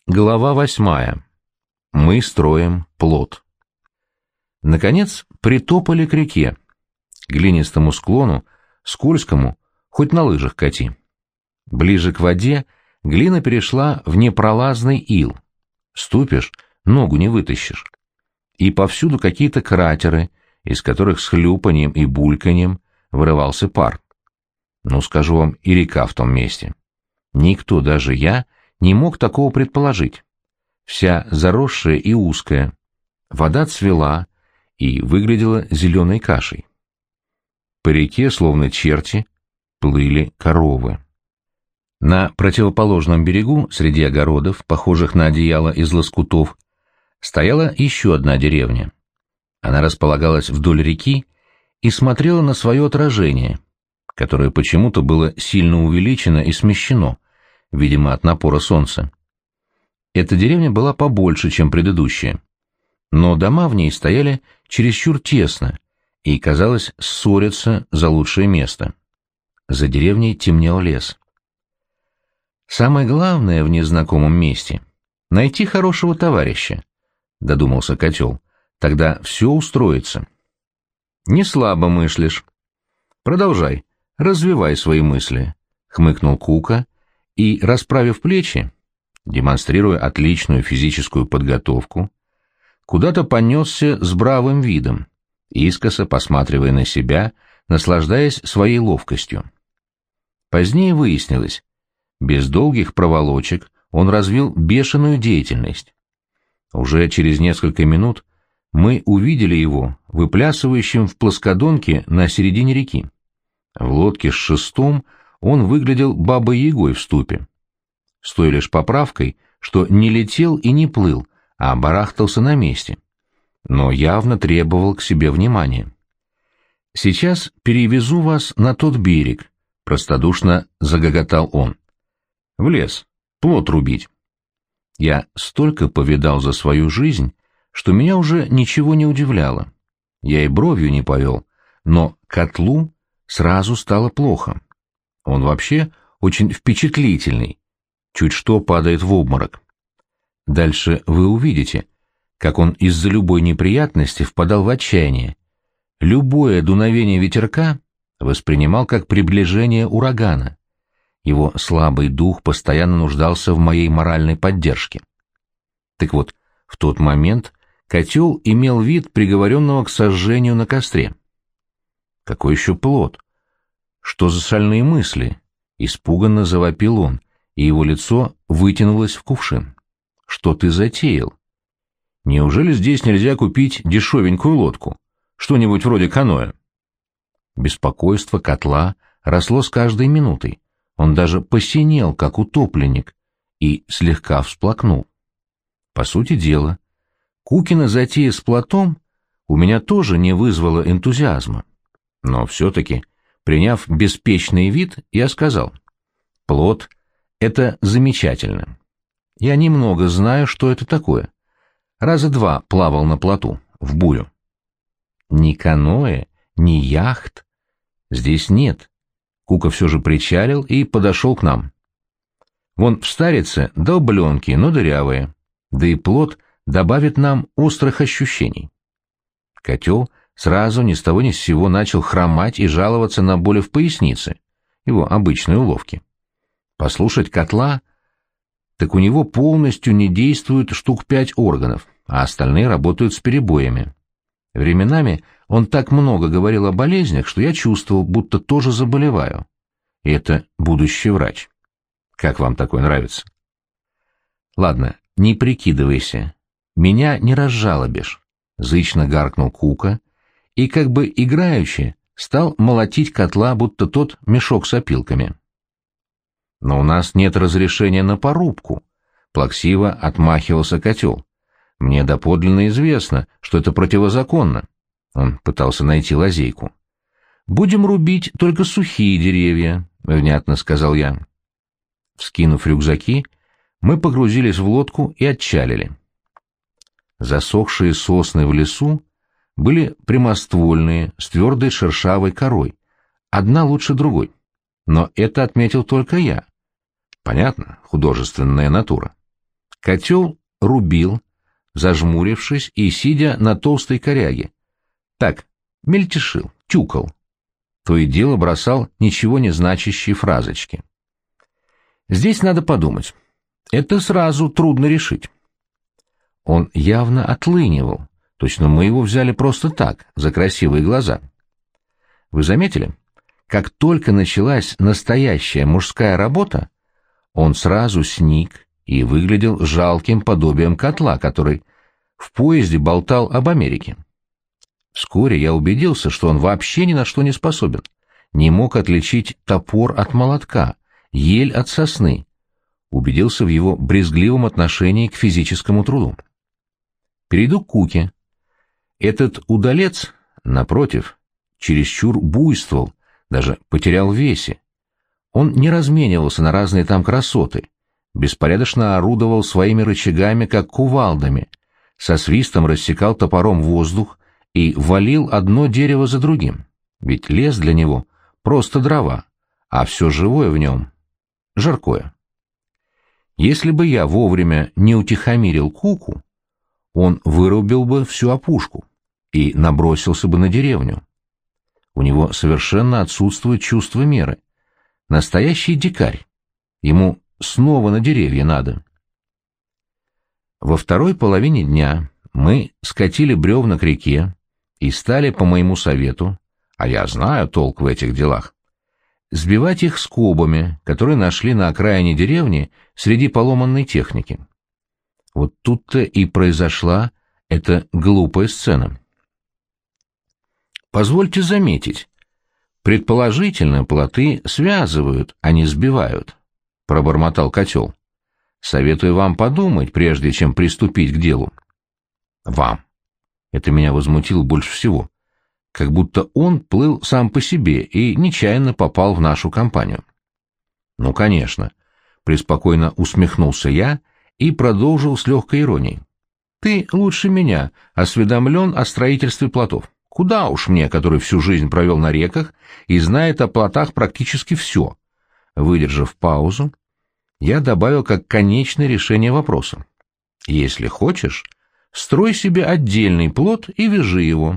Глава 8. Мы строим плот. Наконец притопали к реке, глинистому склону, скользкому, хоть на лыжах кати. Ближе к воде глина перешла в непролазный ил. Ступишь, ногу не вытащишь. И повсюду какие-то кратеры, из которых с хлюпаньем и бульканьем вырывался пар. Ну, скажу вам, и река в том месте. Никто, даже я, не мог такого предположить. Вся заросшая и узкая. Вода цвела и выглядела зеленой кашей. По реке, словно черти, плыли коровы. На противоположном берегу, среди огородов, похожих на одеяло из лоскутов, стояла еще одна деревня. Она располагалась вдоль реки и смотрела на свое отражение, которое почему-то было сильно увеличено и смещено, видимо, от напора солнца. Эта деревня была побольше, чем предыдущая, но дома в ней стояли чересчур тесно и, казалось, ссорятся за лучшее место. За деревней темнел лес. «Самое главное в незнакомом месте — найти хорошего товарища», — додумался котел. «Тогда все устроится». «Не слабо мыслишь. Продолжай, развивай свои мысли», — хмыкнул Кука и, расправив плечи, демонстрируя отличную физическую подготовку, куда-то понесся с бравым видом, искоса посматривая на себя, наслаждаясь своей ловкостью. Позднее выяснилось, без долгих проволочек он развил бешеную деятельность. Уже через несколько минут мы увидели его выплясывающим в плоскодонке на середине реки. В лодке с шестом он выглядел бабой-ягой в ступе. С той лишь поправкой, что не летел и не плыл, а барахтался на месте, но явно требовал к себе внимания. «Сейчас перевезу вас на тот берег», — простодушно загоготал он. «В лес, плот рубить». Я столько повидал за свою жизнь, что меня уже ничего не удивляло. Я и бровью не повел, но котлу сразу стало плохо. Он вообще очень впечатлительный, чуть что падает в обморок. Дальше вы увидите, как он из-за любой неприятности впадал в отчаяние. Любое дуновение ветерка воспринимал как приближение урагана. Его слабый дух постоянно нуждался в моей моральной поддержке. Так вот, в тот момент котел имел вид приговоренного к сожжению на костре. Какой еще плот? Что за шальные мысли? Испуганно завопил он, и его лицо вытянулось в кувшин. Что ты затеял? Неужели здесь нельзя купить дешевенькую лодку? Что-нибудь вроде каноэ? Беспокойство котла росло с каждой минутой. Он даже посинел, как утопленник, и слегка всплакнул. По сути дела, Кукина затея с плотом у меня тоже не вызвала энтузиазма. Но все-таки, приняв беспечный вид, я сказал: «Плот — это замечательно. Я немного знаю, что это такое. Раза два плавал на плоту, в бурю». Ни каноэ, ни яхт здесь нет. Кука все же причалил и подошел к нам. Вон в Старице долбленки, но дырявые, да и плот добавит нам острых ощущений. Котел сразу ни с того ни с сего начал хромать и жаловаться на боли в пояснице, его обычные уловки. Послушать котла, так у него полностью не действуют штук 5 органов, а остальные работают с перебоями. Временами он так много говорил о болезнях, что я чувствовал, будто тоже заболеваю. И это будущий врач. Как вам такое нравится? Ладно, не прикидывайся. Меня не разжалобишь, — зычно гаркнул Кука, и как бы играючи стал молотить котла, будто тот мешок с опилками. Но у нас нет разрешения на порубку, — плаксиво отмахивался котел. Мне доподлинно известно, что это противозаконно. Он пытался найти лазейку. «Будем рубить только сухие деревья», — внятно сказал я. Вскинув рюкзаки, мы погрузились в лодку и отчалили. Засохшие сосны в лесу были прямоствольные, с твердой шершавой корой, одна лучше другой. Но это отметил только я. Понятно, художественная натура. Котел рубил, зажмурившись и сидя на толстой коряге. Так, мельтешил, тюкал. То и дело бросал ничего не значащие фразочки. Здесь надо подумать. Это сразу трудно решить. Он явно отлынивал. Точно мы его взяли просто так, за красивые глаза. Вы заметили? Как только началась настоящая мужская работа, он сразу сник и выглядел жалким подобием котла, который в поезде болтал об Америке. Вскоре я убедился, что он вообще ни на что не способен, не мог отличить топор от молотка, ель от сосны, убедился в его брезгливом отношении к физическому труду. Перейду к Куке. Этот удалец, напротив, чересчур буйствовал, даже потерял в весе. Он не разменивался на разные там красоты, беспорядочно орудовал своими рычагами, как кувалдами, со свистом рассекал топором воздух и валил одно дерево за другим, ведь лес для него просто дрова, а все живое в нем — жаркое. Если бы я вовремя не утихомирил Куку, он вырубил бы всю опушку и набросился бы на деревню. У него совершенно отсутствует чувство меры. Настоящий дикарь. Ему снова на деревья надо. Во второй половине дня мы скатили бревна к реке и стали, по моему совету, а я знаю толк в этих делах, сбивать их скобами, которые нашли на окраине деревни среди поломанной техники. Вот тут-то и произошла эта глупая сцена. Позвольте заметить, предположительно плоты связывают, а не сбивают, — пробормотал Котел. Советую вам подумать, прежде чем приступить к делу. Вам. Это меня возмутило больше всего. Как будто он плыл сам по себе и нечаянно попал в нашу компанию. Ну, конечно, преспокойно усмехнулся я и продолжил с легкой иронией. Ты лучше меня осведомлен о строительстве плотов. Куда уж мне, который всю жизнь провел на реках и знает о плотах практически все. Выдержав паузу, я добавил как конечное решение вопроса. Если хочешь, строй себе отдельный плот и вяжи его.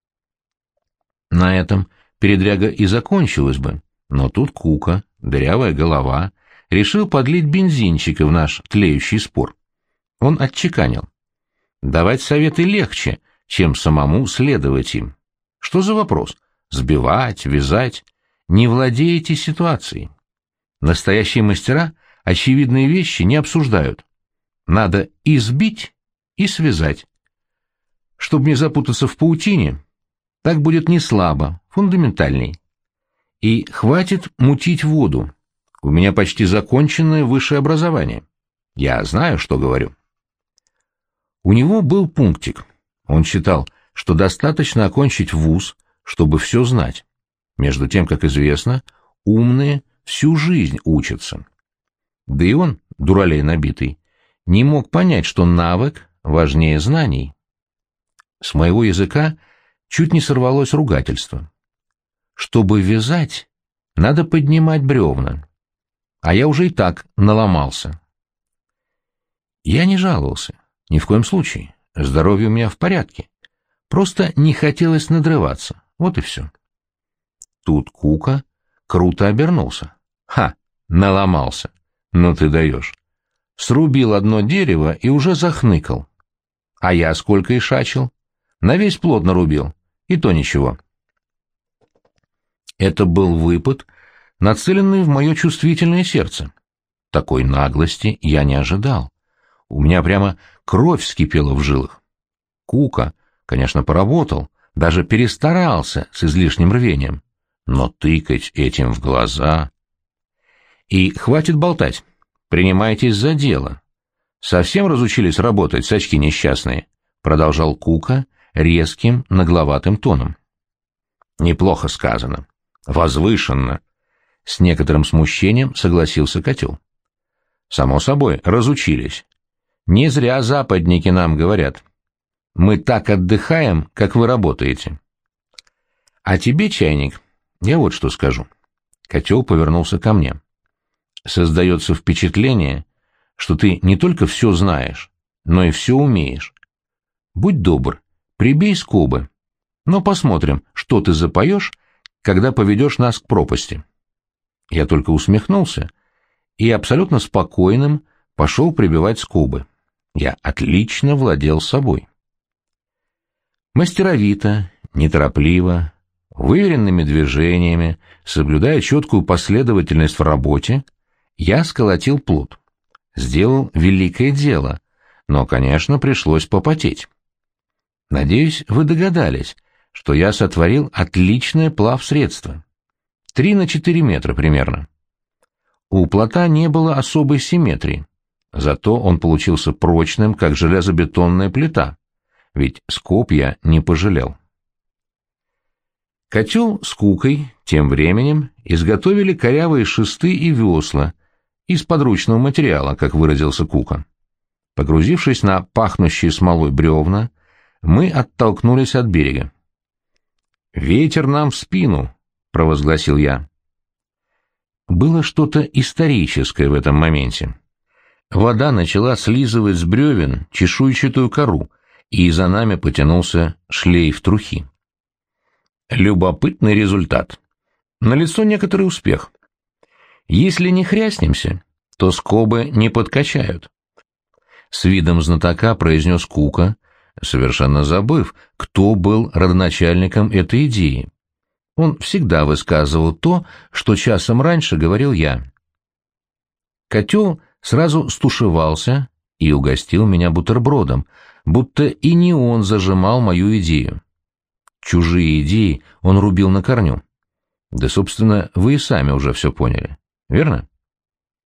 На этом передряга и закончилась бы, но тут Кука, дырявая голова, решил подлить бензинчика в наш тлеющий спор. Он отчеканил. Давать советы легче, чем самому следовать им. Что за вопрос? Сбивать, вязать? Не владеете ситуацией. Настоящие мастера очевидные вещи не обсуждают. Надо и сбить, и связать. Чтобы не запутаться в паутине, так будет не слабо, фундаментальней. И хватит мутить воду. У меня почти законченное высшее образование. Я знаю, что говорю. У него был пунктик. Он считал, что достаточно окончить вуз, чтобы все знать. Между тем, как известно, умные всю жизнь учатся. Да и он, дуралей набитый, не мог понять, что навык важнее знаний. С моего языка чуть не сорвалось ругательство. Чтобы вязать, надо поднимать бревна. А я уже и так наломался. Я не жаловался, ни в коем случае. Здоровье у меня в порядке. Просто не хотелось надрываться. Вот и все. Тут Кука круто обернулся. Ха, наломался. Ну ты даешь. Срубил одно дерево и уже захныкал. А я сколько ишачил? На весь плот нарубил. И то ничего. Это был выпад, нацеленный в мое чувствительное сердце. Такой наглости я не ожидал. У меня прямо кровь вскипела в жилах. Кука, конечно, поработал, даже перестарался с излишним рвением. Но тыкать этим в глаза... И хватит болтать. Принимайтесь за дело. Совсем разучились работать, сачки несчастные? Продолжал Кука резким, нагловатым тоном. Неплохо сказано. Возвышенно. С некоторым смущением согласился Котел. Само собой, разучились. Не зря западники нам говорят. Мы так отдыхаем, как вы работаете. А тебе, чайник, я вот что скажу. Котел повернулся ко мне. Создается впечатление, что ты не только все знаешь, но и все умеешь. Будь добр, прибей скобы, но посмотрим, что ты запоешь, когда поведешь нас к пропасти». Я только усмехнулся и абсолютно спокойным пошел прибивать скобы. Я отлично владел собой. Мастеровито, неторопливо, выверенными движениями, соблюдая четкую последовательность в работе, я сколотил плот. Сделал великое дело, но, конечно, пришлось попотеть. Надеюсь, вы догадались, что я сотворил отличное плавсредство. 3 на 4 метра примерно. У плота не было особой симметрии, зато он получился прочным, как железобетонная плита, ведь скоб я не пожалел. Котел с Кукой тем временем изготовили корявые шесты и весла из подручного материала, как выразился Кука. Погрузившись на пахнущие смолой бревна, мы оттолкнулись от берега. «Ветер нам в спину», — провозгласил я. Было что-то историческое в этом моменте. Вода начала слизывать с бревен чешуйчатую кору, и за нами потянулся шлейф трухи. Любопытный результат. Налицо некоторый успех. Если не хряснемся, то скобы не подкачают. С видом знатока произнес Кука, совершенно забыв, кто был родоначальником этой идеи. Он всегда высказывал то, что часом раньше говорил я. Котел сразу стушевался и угостил меня бутербродом, будто и не он зажимал мою идею. Чужие идеи он рубил на корню. Да, собственно, вы и сами уже все поняли, верно?